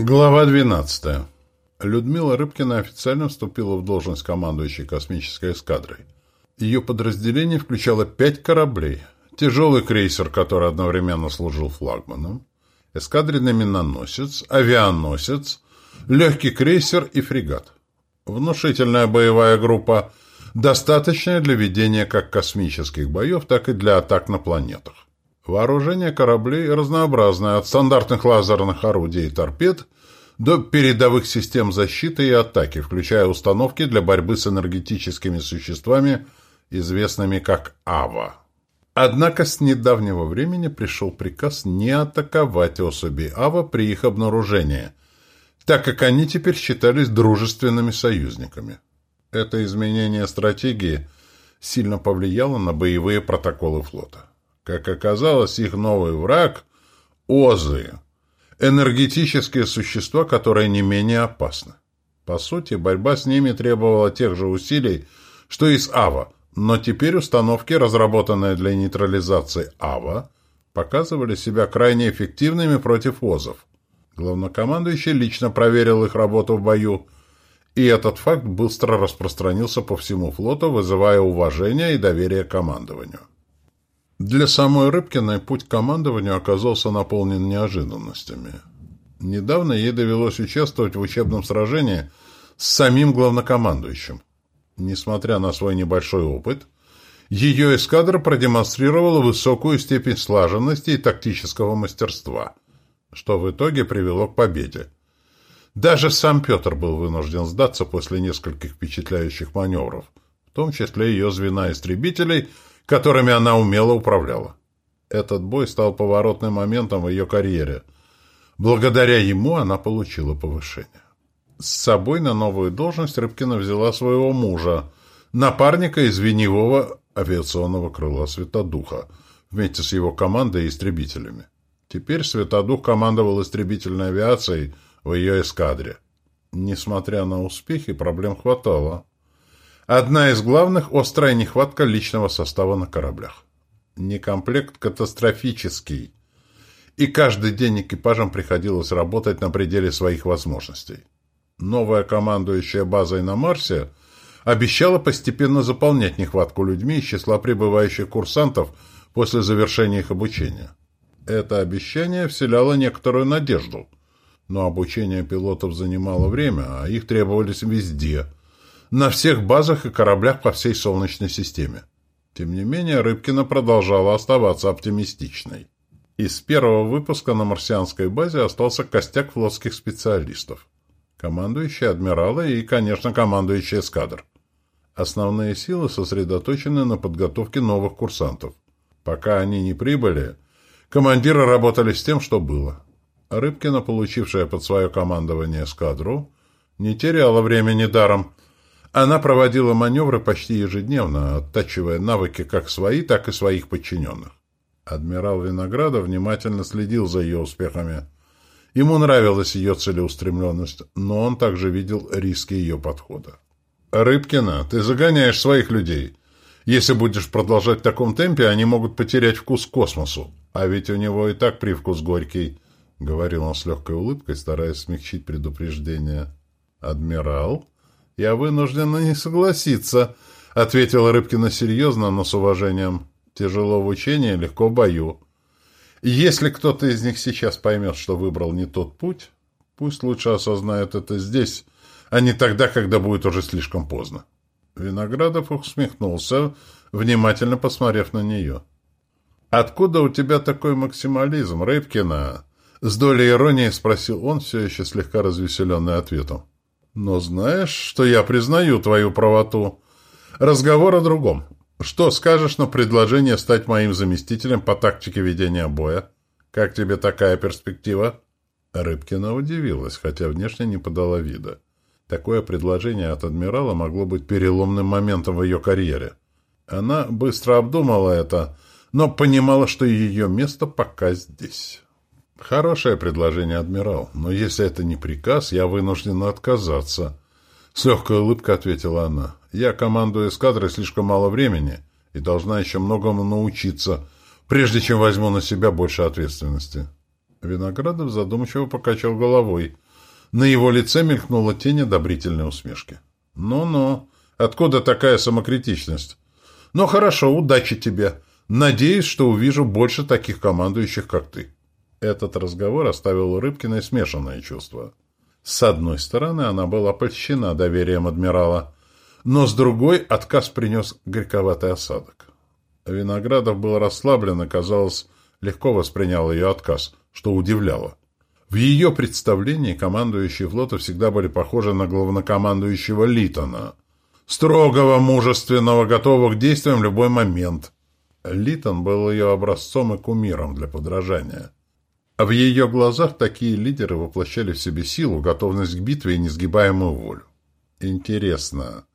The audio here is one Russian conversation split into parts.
Глава 12. Людмила Рыбкина официально вступила в должность командующей космической эскадрой. Ее подразделение включало 5 кораблей. Тяжелый крейсер, который одновременно служил флагманом, эскадренный миноносец, авианосец, легкий крейсер и фрегат. Внушительная боевая группа, достаточная для ведения как космических боев, так и для атак на планетах. Вооружение кораблей разнообразное, от стандартных лазерных орудий и торпед до передовых систем защиты и атаки, включая установки для борьбы с энергетическими существами, известными как АВА. Однако с недавнего времени пришел приказ не атаковать особи АВА при их обнаружении, так как они теперь считались дружественными союзниками. Это изменение стратегии сильно повлияло на боевые протоколы флота. Как оказалось, их новый враг – ОЗы – энергетические существа, которые не менее опасны. По сути, борьба с ними требовала тех же усилий, что и с АВА, но теперь установки, разработанные для нейтрализации АВА, показывали себя крайне эффективными против ОЗов. Главнокомандующий лично проверил их работу в бою, и этот факт быстро распространился по всему флоту, вызывая уважение и доверие к командованию. Для самой Рыбкиной путь к командованию оказался наполнен неожиданностями. Недавно ей довелось участвовать в учебном сражении с самим главнокомандующим. Несмотря на свой небольшой опыт, ее эскадра продемонстрировала высокую степень слаженности и тактического мастерства, что в итоге привело к победе. Даже сам Петр был вынужден сдаться после нескольких впечатляющих маневров, в том числе ее звена истребителей, которыми она умело управляла. Этот бой стал поворотным моментом в ее карьере. Благодаря ему она получила повышение. С собой на новую должность Рыбкина взяла своего мужа, напарника из Веневого авиационного крыла «Светодуха», вместе с его командой и истребителями. Теперь «Светодух» командовал истребительной авиацией в ее эскадре. Несмотря на успехи, проблем хватало. Одна из главных – острая нехватка личного состава на кораблях. Некомплект катастрофический, и каждый день экипажам приходилось работать на пределе своих возможностей. Новая командующая базой на Марсе обещала постепенно заполнять нехватку людьми из числа прибывающих курсантов после завершения их обучения. Это обещание вселяло некоторую надежду, но обучение пилотов занимало время, а их требовались везде – на всех базах и кораблях по всей Солнечной системе. Тем не менее, Рыбкина продолжала оставаться оптимистичной. Из первого выпуска на марсианской базе остался костяк флотских специалистов. Командующие адмиралы и, конечно, командующие эскадр. Основные силы сосредоточены на подготовке новых курсантов. Пока они не прибыли, командиры работали с тем, что было. Рыбкина, получившая под свое командование эскадру, не теряла времени даром. Она проводила маневры почти ежедневно, оттачивая навыки как свои, так и своих подчиненных. Адмирал Виноградов внимательно следил за ее успехами. Ему нравилась ее целеустремленность, но он также видел риски ее подхода. «Рыбкина, ты загоняешь своих людей. Если будешь продолжать в таком темпе, они могут потерять вкус к космосу. А ведь у него и так привкус горький», — говорил он с легкой улыбкой, стараясь смягчить предупреждение. «Адмирал? Я вынуждена не согласиться», — ответила Рыбкина серьезно, но с уважением. «Тяжело в учении, легко в бою. Если кто-то из них сейчас поймет, что выбрал не тот путь, пусть лучше осознает это здесь, а не тогда, когда будет уже слишком поздно». Виноградов усмехнулся, внимательно посмотрев на нее. «Откуда у тебя такой максимализм, Рыбкина?» С долей иронии спросил он, все еще слегка развеселенный ответом. «Но знаешь, что я признаю твою правоту. Разговор о другом. Что скажешь на предложение стать моим заместителем по тактике ведения боя? Как тебе такая перспектива?» Рыбкина удивилась, хотя внешне не подала вида. Такое предложение от адмирала могло быть переломным моментом в ее карьере. Она быстро обдумала это, но понимала, что ее место пока здесь. «Хорошее предложение, адмирал, но если это не приказ, я вынуждена отказаться», — с легкой улыбкой ответила она. «Я командую эскадрой слишком мало времени и должна еще многому научиться, прежде чем возьму на себя больше ответственности». Виноградов задумчиво покачал головой. На его лице мелькнула тень одобрительной усмешки. «Ну-ну, откуда такая самокритичность? Ну хорошо, удачи тебе. Надеюсь, что увижу больше таких командующих, как ты». Этот разговор оставил у Рыбкиной смешанные чувства. С одной стороны, она была польщена доверием адмирала, но с другой отказ принес горьковатый осадок. Виноградов был расслаблен и, казалось, легко воспринял ее отказ, что удивляло. В ее представлении командующие флота всегда были похожи на главнокомандующего Литтона, строгого, мужественного, готового к действиям в любой момент. Литтон был ее образцом и кумиром для подражания. А в ее глазах такие лидеры воплощали в себе силу, готовность к битве и несгибаемую волю. Интересно,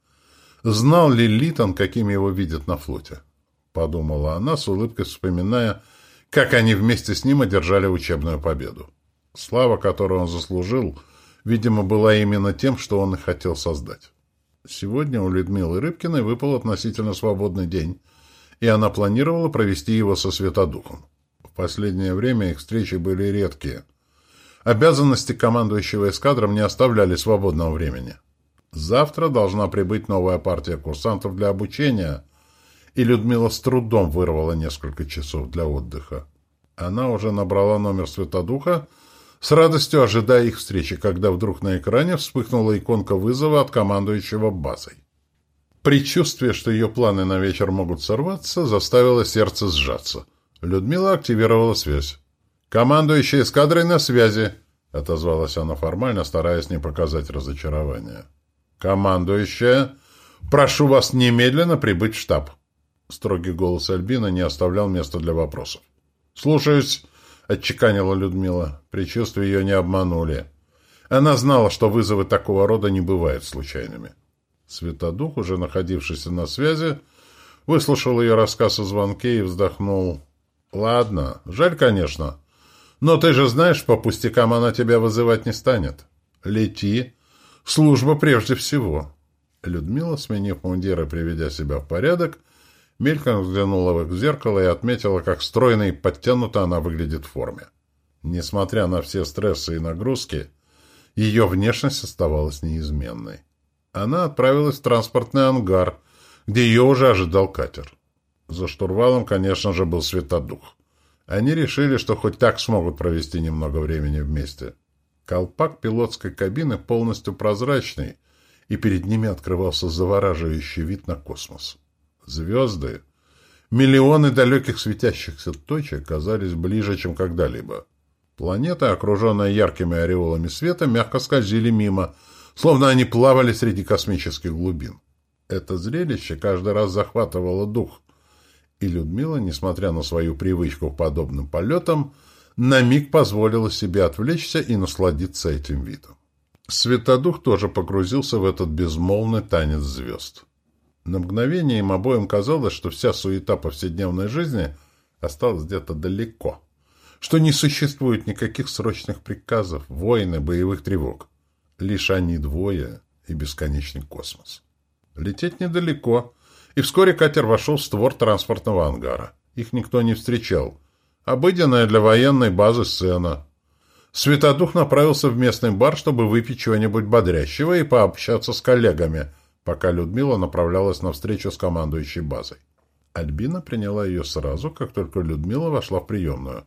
знал ли Литтон, каким его видят на флоте? Подумала она, с улыбкой вспоминая, как они вместе с ним одержали учебную победу. Слава, которую он заслужил, видимо, была именно тем, что он и хотел создать. Сегодня у Людмилы Рыбкиной выпал относительно свободный день, и она планировала провести его со Светодухом. В последнее время их встречи были редкие. Обязанности командующего эскадром не оставляли свободного времени. Завтра должна прибыть новая партия курсантов для обучения, и Людмила с трудом вырвала несколько часов для отдыха. Она уже набрала номер Светодуха, с радостью ожидая их встречи, когда вдруг на экране вспыхнула иконка вызова от командующего базой. Предчувствие, что ее планы на вечер могут сорваться, заставило сердце сжаться. Людмила активировала связь. «Командующая эскадрой на связи», — отозвалась она формально, стараясь не показать разочарования. «Командующая, прошу вас немедленно прибыть в штаб». Строгий голос Альбина не оставлял места для вопросов. «Слушаюсь», — отчеканила Людмила. Предчувствия ее не обманули. Она знала, что вызовы такого рода не бывают случайными. Светодух, уже находившийся на связи, выслушал ее рассказ о звонке и вздохнул. «Ладно, жаль, конечно. Но ты же знаешь, по пустякам она тебя вызывать не станет. Лети. Служба прежде всего». Людмила, сменив мундир и приведя себя в порядок, мельком взглянула в зеркало и отметила, как стройно и подтянуто она выглядит в форме. Несмотря на все стрессы и нагрузки, ее внешность оставалась неизменной. Она отправилась в транспортный ангар, где ее уже ожидал катер. За штурвалом, конечно же, был Светодух. Они решили, что хоть так смогут провести немного времени вместе. Колпак пилотской кабины полностью прозрачный, и перед ними открывался завораживающий вид на космос. Звезды, миллионы далеких светящихся точек казались ближе, чем когда-либо. Планеты, окруженные яркими ореолами света, мягко скользили мимо, словно они плавали среди космических глубин. Это зрелище каждый раз захватывало дух, и Людмила, несмотря на свою привычку к подобным полетам, на миг позволила себе отвлечься и насладиться этим видом. Светодух тоже погрузился в этот безмолвный танец звезд. На мгновение им обоим казалось, что вся суета повседневной жизни осталась где-то далеко, что не существует никаких срочных приказов, войн и боевых тревог. Лишь они двое и бесконечный космос. Лететь недалеко, и вскоре катер вошел в створ транспортного ангара. Их никто не встречал. Обыденная для военной базы сцена. Светодух направился в местный бар, чтобы выпить чего-нибудь бодрящего и пообщаться с коллегами, пока Людмила направлялась на встречу с командующей базой. Альбина приняла ее сразу, как только Людмила вошла в приемную.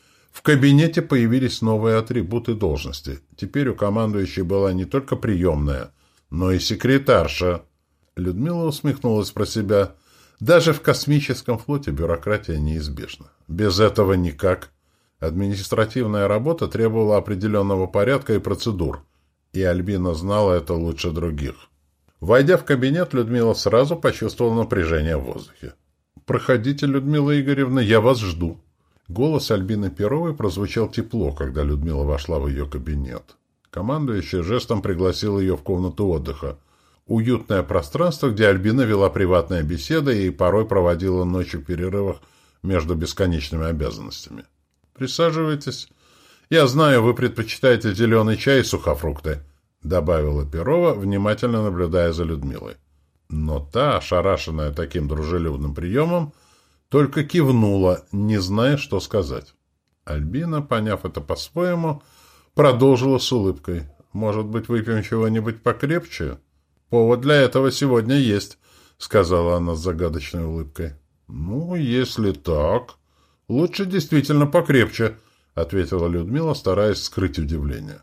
В кабинете появились новые атрибуты должности. Теперь у командующей была не только приемная, но и секретарша. Людмила усмехнулась про себя. Даже в космическом флоте бюрократия неизбежна. Без этого никак. Административная работа требовала определенного порядка и процедур, и Альбина знала это лучше других. Войдя в кабинет, Людмила сразу почувствовала напряжение в воздухе. «Проходите, Людмила Игоревна, я вас жду». Голос Альбины Перовой прозвучал тепло, когда Людмила вошла в ее кабинет. Командующий жестом пригласил ее в комнату отдыха. Уютное пространство, где Альбина вела приватные беседы и порой проводила ночи в перерывах между бесконечными обязанностями. «Присаживайтесь. Я знаю, вы предпочитаете зеленый чай и сухофрукты», — добавила Перова, внимательно наблюдая за Людмилой. Но та, ошарашенная таким дружелюбным приемом, только кивнула, не зная, что сказать. Альбина, поняв это по-своему, продолжила с улыбкой. Может быть, выпьем чего-нибудь покрепче? Повод для этого сегодня есть, сказала она с загадочной улыбкой. Ну, если так, лучше действительно покрепче, ответила Людмила, стараясь скрыть удивление.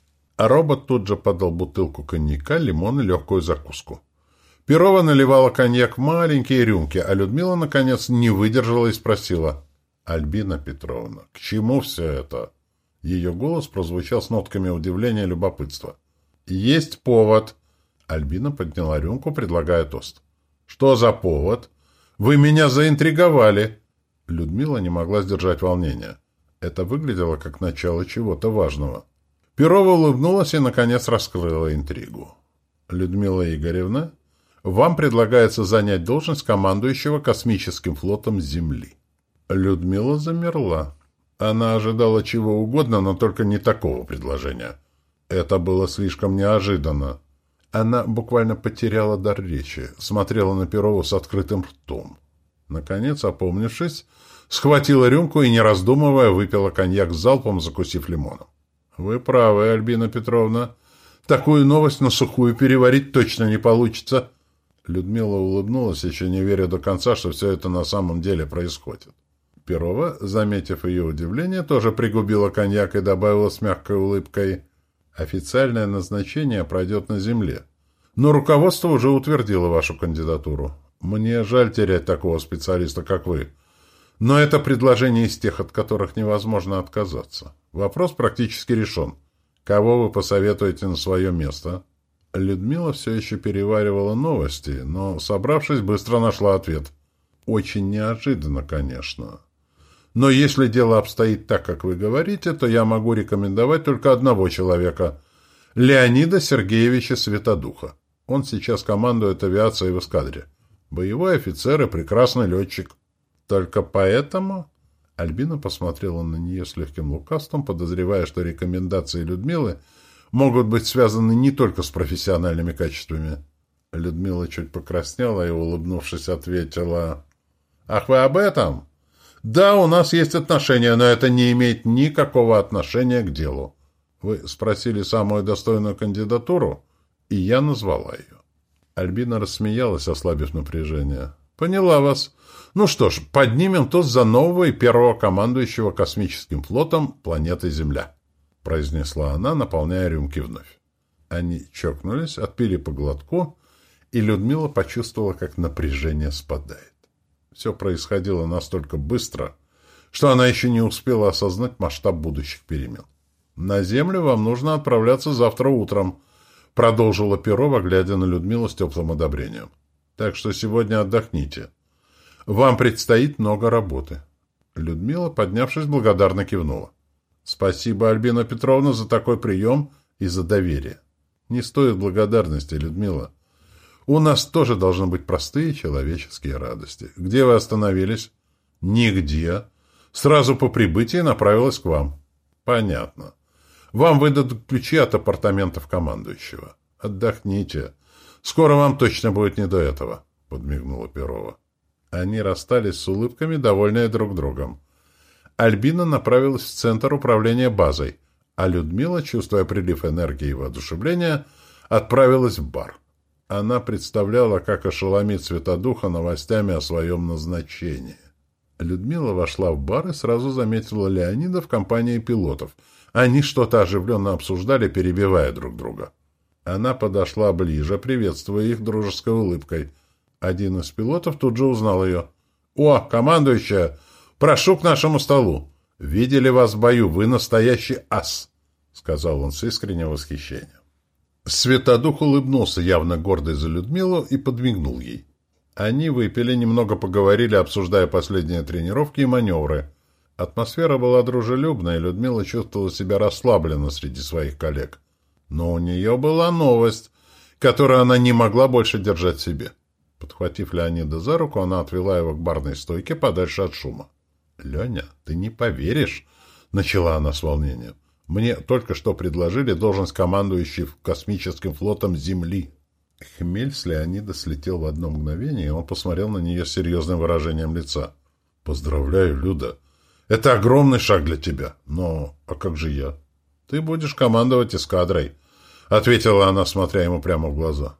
А робот тут же подал бутылку коньяка, лимон и легкую закуску. Перова наливала коньяк в маленькие рюмки, а Людмила, наконец, не выдержала и спросила: «Альбина Петровна, к чему все это?» Ее голос прозвучал с нотками удивления и любопытства. «Есть повод!» Альбина подняла рюмку, предлагая тост. «Что за повод? Вы меня заинтриговали!» Людмила не могла сдержать волнения. Это выглядело как начало чего-то важного. Перова улыбнулась и, наконец, раскрыла интригу. «Людмила Игоревна, вам предлагается занять должность командующего космическим флотом Земли». Людмила замерла. Она ожидала чего угодно, но только не такого предложения. Это было слишком неожиданно. Она буквально потеряла дар речи, смотрела на Перову с открытым ртом. Наконец, опомнившись, схватила рюмку и, не раздумывая, выпила коньяк залпом, закусив лимоном. «Вы правы, Альбина Петровна. Такую новость на сухую переварить точно не получится». Людмила улыбнулась, еще не веря до конца, что все это на самом деле происходит. Перова, заметив ее удивление, тоже пригубила коньяк и добавила с мягкой улыбкой: «Официальное назначение пройдет на Земле. Но руководство уже утвердило вашу кандидатуру. Мне жаль терять такого специалиста, как вы. Но это предложение из тех, от которых невозможно отказаться. Вопрос практически решен. Кого вы посоветуете на свое место?» Людмила все еще переваривала новости, но, собравшись, быстро нашла ответ. «Очень неожиданно, конечно. Но если дело обстоит так, как вы говорите, то я могу рекомендовать только одного человека – Леонида Сергеевича Светодуха. Он сейчас командует авиацией в эскадре. Боевой офицер и прекрасный летчик. Только поэтому...» Альбина посмотрела на нее с легким лукавством, подозревая, что рекомендации Людмилы могут быть связаны не только с профессиональными качествами. Людмила чуть покраснела и, улыбнувшись, ответила: «Ах, вы об этом? Да, у нас есть отношения, но это не имеет никакого отношения к делу. Вы спросили самую достойную кандидатуру, и я назвала ее». Альбина рассмеялась, ослабив напряжение. «Поняла вас. Ну что ж, поднимем тост за нового и первого командующего космическим флотом планеты Земля», произнесла она, наполняя рюмки вновь. Они чокнулись, отпили по глотку, и Людмила почувствовала, как напряжение спадает. Все происходило настолько быстро, что она еще не успела осознать масштаб будущих перемен. «На Землю вам нужно отправляться завтра утром», продолжила Перова, глядя на Людмилу с теплым одобрением. «Так что сегодня отдохните. Вам предстоит много работы». Людмила, поднявшись, благодарно кивнула. «Спасибо, Альбина Петровна, за такой прием и за доверие». «Не стоит благодарности, Людмила. У нас тоже должны быть простые человеческие радости. Где вы остановились?» «Нигде. Сразу по прибытии направилась к вам». «Понятно. Вам выдадут ключи от апартаментов командующего. Отдохните. Скоро вам точно будет не до этого», — подмигнула Перова. Они расстались с улыбками, довольные друг другом. Альбина направилась в центр управления базой, а Людмила, чувствуя прилив энергии и воодушевления, отправилась в бар. Она представляла, как ошеломит Светодуха новостями о своем назначении. Людмила вошла в бар и сразу заметила Леонида в компании пилотов. Они что-то оживленно обсуждали, перебивая друг друга. Она подошла ближе, приветствуя их дружеской улыбкой. Один из пилотов тут же узнал ее. «О, командующая! Прошу к нашему столу! Видели вас в бою, вы настоящий ас!» — сказал он с искренним восхищением. Светодух улыбнулся, явно гордый за Людмилу, и подмигнул ей. Они выпили, немного поговорили, обсуждая последние тренировки и маневры. Атмосфера была дружелюбная, и Людмила чувствовала себя расслабленно среди своих коллег. Но у нее была новость, которую она не могла больше держать в себе. Подхватив Леонида за руку, она отвела его к барной стойке подальше от шума. «Леня, ты не поверишь!» — начала она с волнением. «Мне только что предложили должность командующей космическим флотом Земли». Хмель с Леонида слетел в одно мгновение, и он посмотрел на нее с серьезным выражением лица. «Поздравляю, Люда. Это огромный шаг для тебя. Но а как же я? Ты будешь командовать эскадрой. ответила она, смотря ему прямо в глаза.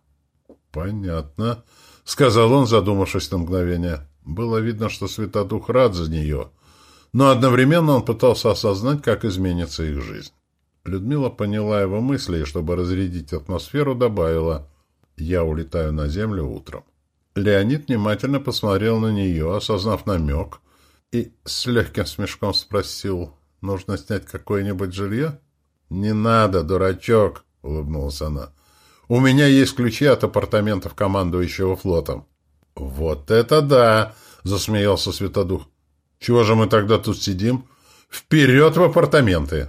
«Понятно», — сказал он, задумавшись на мгновение. Было видно, что Святодух рад за нее, но одновременно он пытался осознать, как изменится их жизнь. Людмила поняла его мысли и, чтобы разрядить атмосферу, добавила: «Я улетаю на землю утром». Леонид внимательно посмотрел на нее, осознав намек, и с легким смешком спросил: «Нужно снять какое-нибудь жилье?» «Не надо, дурачок», — улыбнулась она. «У меня есть ключи от апартаментов командующего флотом». «Вот это да!» — засмеялся Святодух. «Чего же мы тогда тут сидим? Вперед в апартаменты!»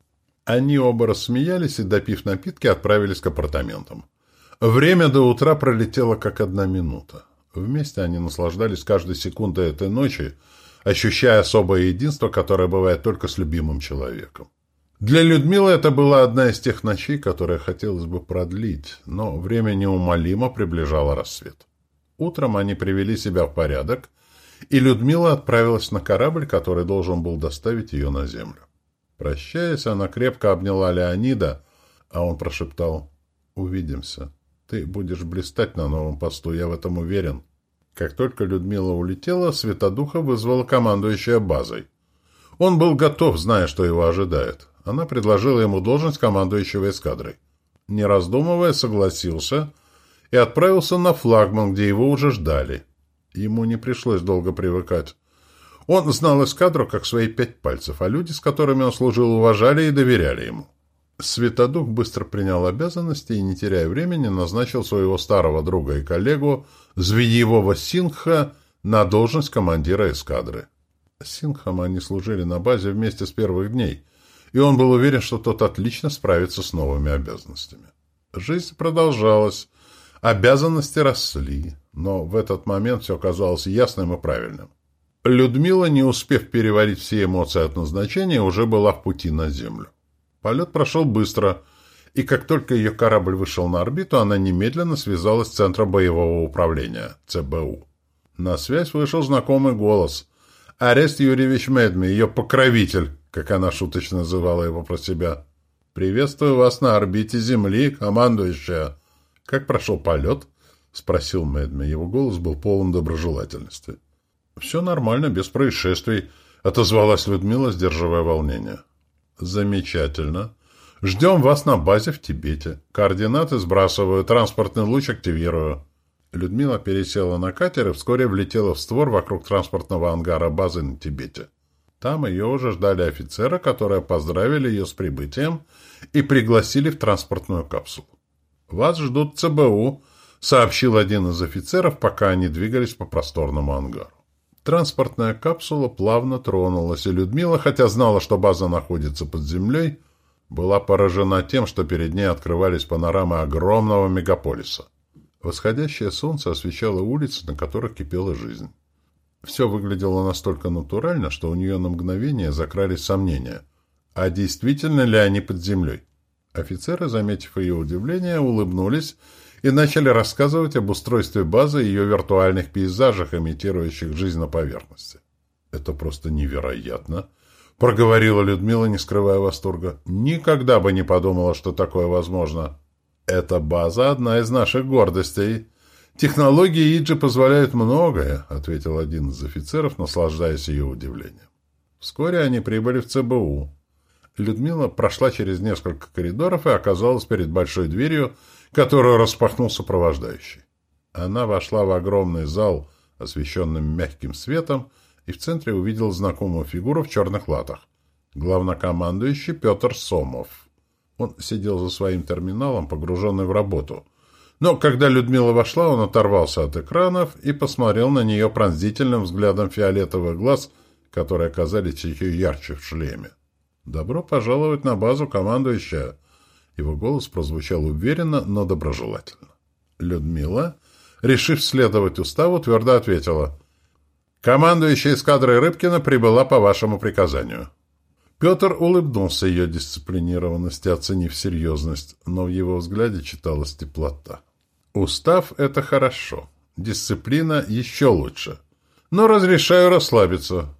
Они оба рассмеялись и, допив напитки, отправились к апартаментам. Время до утра пролетело как 1 минута. Вместе они наслаждались каждой секундой этой ночи, ощущая особое единство, которое бывает только с любимым человеком. Для Людмилы это была одна из тех ночей, которые хотелось бы продлить, но время неумолимо приближало рассвет. Утром они привели себя в порядок, и Людмила отправилась на корабль, который должен был доставить ее на землю. Прощаясь, она крепко обняла Леонида, а он прошептал: «Увидимся. Ты будешь блистать на новом посту, я в этом уверен». Как только Людмила улетела, Святодуха вызвала командующая базой. Он был готов, зная, что его ожидает. Она предложила ему должность командующего эскадрой. Не раздумывая, согласился и отправился на флагман, где его уже ждали. Ему не пришлось долго привыкать. Он знал эскадру как свои 5 пальцев, а люди, с которыми он служил, уважали и доверяли ему. Святодух быстро принял обязанности и, не теряя времени, назначил своего старого друга и коллегу Звеньевого Сингха на должность командира эскадры. С Сингхом они служили на базе вместе с первых дней, и он был уверен, что тот отлично справится с новыми обязанностями. Жизнь продолжалась, обязанности росли, но в этот момент все казалось ясным и правильным. Людмила, не успев переварить все эмоции от назначения, уже была в пути на Землю. Полет прошел быстро, и как только ее корабль вышел на орбиту, она немедленно связалась с Центром боевого управления, ЦБУ. На связь вышел знакомый голос. Орест Юрьевич Медми, ее покровитель, как она шуточно называла его про себя. «Приветствую вас на орбите Земли, командующая». «Как прошел полет?» — спросил Медми. Его голос был полон доброжелательности. «Все нормально, без происшествий», — отозвалась Людмила, сдерживая волнение. «Замечательно. Ждем вас на базе в Тибете. Координаты сбрасываю, транспортный луч активирую». Людмила пересела на катер и вскоре влетела в створ вокруг транспортного ангара базы на Тибете. Там ее уже ждали офицеры, которые поздравили ее с прибытием и пригласили в транспортную капсулу. «Вас ждут ЦБУ», — сообщил один из офицеров, пока они двигались по просторному ангару. Транспортная капсула плавно тронулась, и Людмила, хотя знала, что база находится под землей, была поражена тем, что перед ней открывались панорамы огромного мегаполиса. Восходящее солнце освещало улицы, на которых кипела жизнь. Все выглядело настолько натурально, что у нее на мгновение закрались сомнения. А действительно ли они под землей? Офицеры, заметив ее удивление, улыбнулись и начали рассказывать об устройстве базы и ее виртуальных пейзажах, имитирующих жизнь на поверхности. «Это просто невероятно!» — проговорила Людмила, не скрывая восторга. «Никогда бы не подумала, что такое возможно. Эта база — одна из наших гордостей. Технологии Иджи позволяют многое», — ответил один из офицеров, наслаждаясь ее удивлением. Вскоре они прибыли в ЦБУ. Людмила прошла через несколько коридоров и оказалась перед большой дверью, которую распахнул сопровождающий. Она вошла в огромный зал, освещенный мягким светом, и в центре увидела знакомую фигуру в черных латах. Главнокомандующий Петр Сомов. Он сидел за своим терминалом, погруженный в работу. Но когда Людмила вошла, он оторвался от экранов и посмотрел на нее пронзительным взглядом фиолетовых глаз, которые оказались еще ярче в шлеме. «Добро пожаловать на базу, командующая!» Его голос прозвучал уверенно, но доброжелательно. Людмила, решив следовать уставу, твердо ответила: «Командующая эскадрой Рыбкина прибыла по вашему приказанию». Петр улыбнулся ее дисциплинированности, оценив серьезность, но в его взгляде читалась теплота. «Устав — это хорошо. Дисциплина еще лучше. Но разрешаю расслабиться».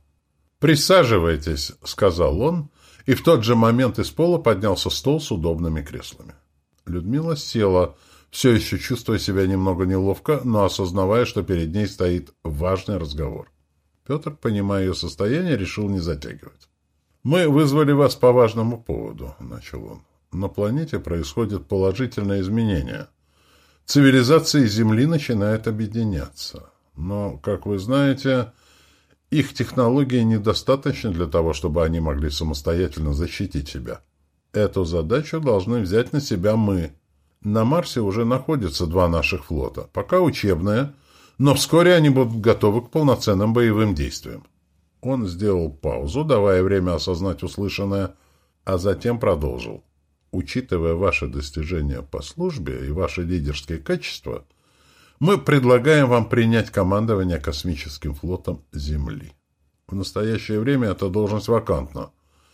«Присаживайтесь», — сказал он, и в тот же момент из пола поднялся стол с удобными креслами. Людмила села, все еще чувствуя себя немного неловко, но осознавая, что перед ней стоит важный разговор. Петр, понимая ее состояние, решил не затягивать. «Мы вызвали вас по важному поводу», — начал он. «На планете происходят положительные изменения. Цивилизации Земли начинают объединяться. Но, как вы знаете, их технологии недостаточны для того, чтобы они могли самостоятельно защитить себя. Эту задачу должны взять на себя мы. На Марсе уже находятся 2 наших флота, пока учебные, но вскоре они будут готовы к полноценным боевым действиям». Он сделал паузу, давая время осознать услышанное, а затем продолжил. «Учитывая ваши достижения по службе и ваши лидерские качества, мы предлагаем вам принять командование космическим флотом Земли. В настоящее время эта должность вакантна.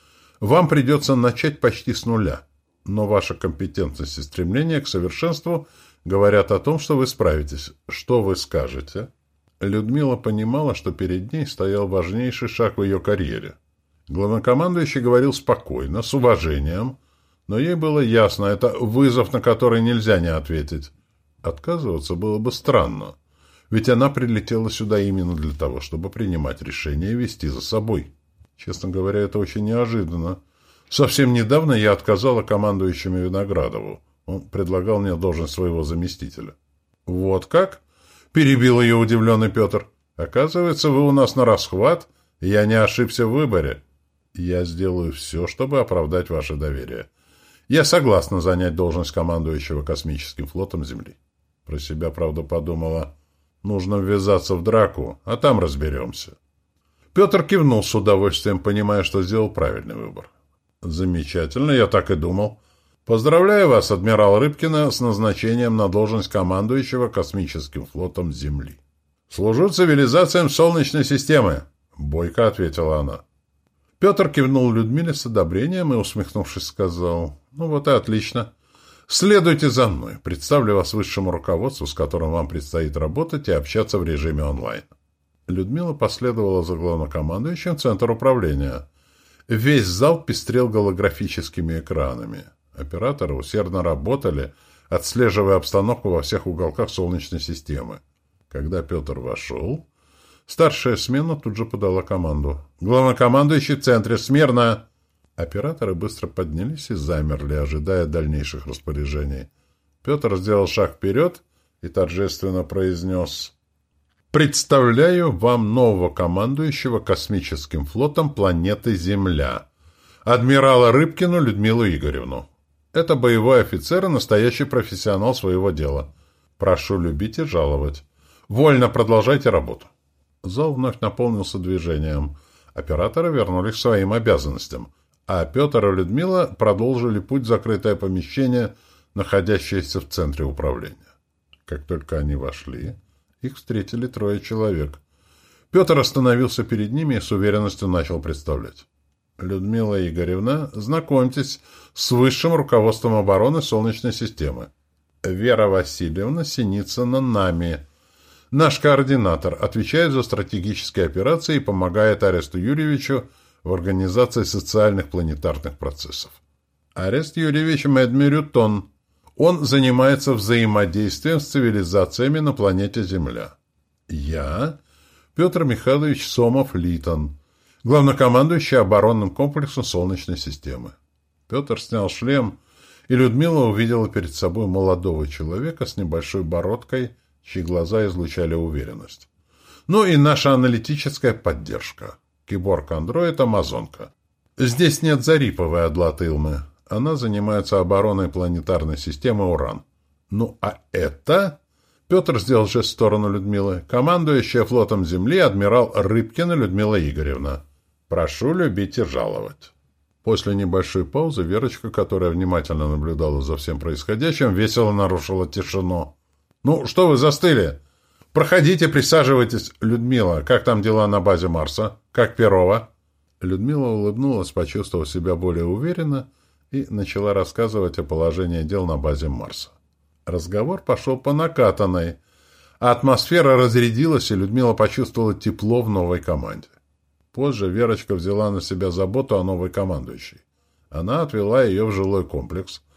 Вам придется начать почти с нуля, но ваша компетентность и стремление к совершенству говорят о том, что вы справитесь. Что вы скажете?» Людмила понимала, что перед ней стоял важнейший шаг в ее карьере. Главнокомандующий говорил спокойно, с уважением, но ей было ясно, это вызов, на который нельзя не ответить. Отказываться было бы странно, ведь она прилетела сюда именно для того, чтобы принимать решения и вести за собой. Честно говоря, это очень неожиданно. Совсем недавно я отказала командующему Виноградову. Он предлагал мне должность своего заместителя. «Вот как?» — перебил ее удивленный Петр. «Оказывается, вы у нас на расхват, и я не ошибся в выборе. Я сделаю все, чтобы оправдать ваше доверие. Я согласна занять должность командующего космическим флотом Земли». Про себя, правда, подумала, нужно ввязаться в драку, а там разберемся. Петр кивнул с удовольствием, понимая, что сделал правильный выбор. «Замечательно, я так и думал. Поздравляю вас, адмирал Рыбкина, с назначением на должность командующего космическим флотом Земли». «Служу цивилизациям Солнечной системы», — бойко ответила она. Петр кивнул Людмиле с одобрением и, усмехнувшись, сказал: «Ну вот и отлично. Следуйте за мной. Представлю вас высшему руководству, с которым вам предстоит работать и общаться в режиме онлайн». Людмила последовала за главнокомандующим в центр управления. Весь зал пестрел голографическими экранами. Операторы усердно работали, отслеживая обстановку во всех уголках Солнечной системы. Когда Петр вошел, старшая смена тут же подала команду. «Главнокомандующий в центре, смирно!» Операторы быстро поднялись и замерли, ожидая дальнейших распоряжений. Петр сделал шаг вперед и торжественно произнес: «Представляю вам нового командующего космическим флотом планеты Земля, адмирала Рыбкину Людмилу Игоревну. Это боевой офицер и настоящий профессионал своего дела. Прошу любить и жаловать. Вольно продолжайте работу». Зал вновь наполнился движением. Операторы вернулись к своим обязанностям, а Петр и Людмила продолжили путь в закрытое помещение, находящееся в центре управления. Как только они вошли, их встретили 3 человек. Петр остановился перед ними и с уверенностью начал представлять. «Людмила Игоревна, знакомьтесь с высшим руководством обороны Солнечной системы. Вера Васильевна Синицына-Нами. Наш координатор, отвечает за стратегические операции и помогает Аресту Юрьевичу в организации социальных планетарных процессов. Арест Юрьевич Медмирютон. Он занимается взаимодействием с цивилизациями на планете Земля. Я, Петр Михайлович Сомов-Литон, главнокомандующий оборонным комплексом Солнечной системы». Петр снял шлем, и Людмила увидела перед собой молодого человека с небольшой бородкой, чьи глаза излучали уверенность. Ну и наша аналитическая поддержка. Киборг-андроид Амазонка. Здесь нет Зариповой Адлатылмы. Она занимается обороной планетарной системы Уран. Ну а это... Петр сделал жест в сторону Людмилы. Командующая флотом Земли адмирал Рыбкина Людмила Игоревна. Прошу любить и жаловать. После небольшой паузы Верочка, которая внимательно наблюдала за всем происходящим, весело нарушила тишину. «Ну, что вы застыли? Проходите, присаживайтесь. Людмила, как там дела на базе Марса? Как Перова?» Людмила улыбнулась, почувствовав себя более уверенно, и начала рассказывать о положении дел на базе Марса. Разговор пошел по накатанной, а атмосфера разрядилась, и Людмила почувствовала тепло в новой команде. Позже Верочка взяла на себя заботу о новой командующей. Она отвела ее в жилой комплекс,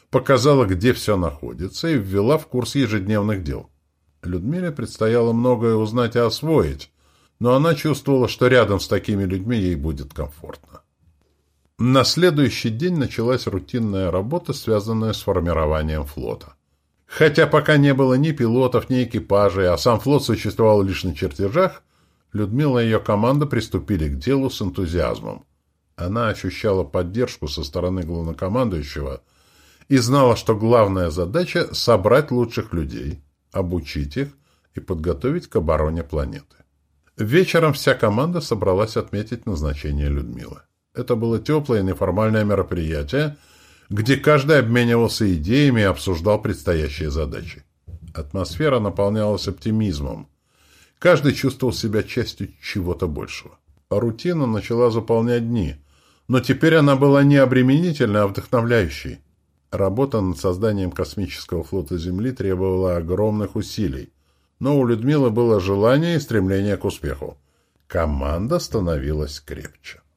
показала, где все находится, и ввела в курс ежедневных дел. Людмиле предстояло многое узнать и освоить, но она чувствовала, что рядом с такими людьми ей будет комфортно. На следующий день началась рутинная работа, связанная с формированием флота. Хотя пока не было ни пилотов, ни экипажей, а сам флот существовал лишь на чертежах, Людмила и ее команда приступили к делу с энтузиазмом. Она ощущала поддержку со стороны главнокомандующего и знала, что главная задача – собрать лучших людей, обучить их и подготовить к обороне планеты. Вечером вся команда собралась отметить назначение Людмилы. Это было теплое и неформальное мероприятие, где каждый обменивался идеями и обсуждал предстоящие задачи. Атмосфера наполнялась оптимизмом. Каждый чувствовал себя частью чего-то большего. Рутина начала заполнять дни, но теперь она была не обременительной, а вдохновляющей. Работа над созданием космического флота Земли требовала огромных усилий, но у Людмилы было желание и стремление к успеху. Команда становилась крепче.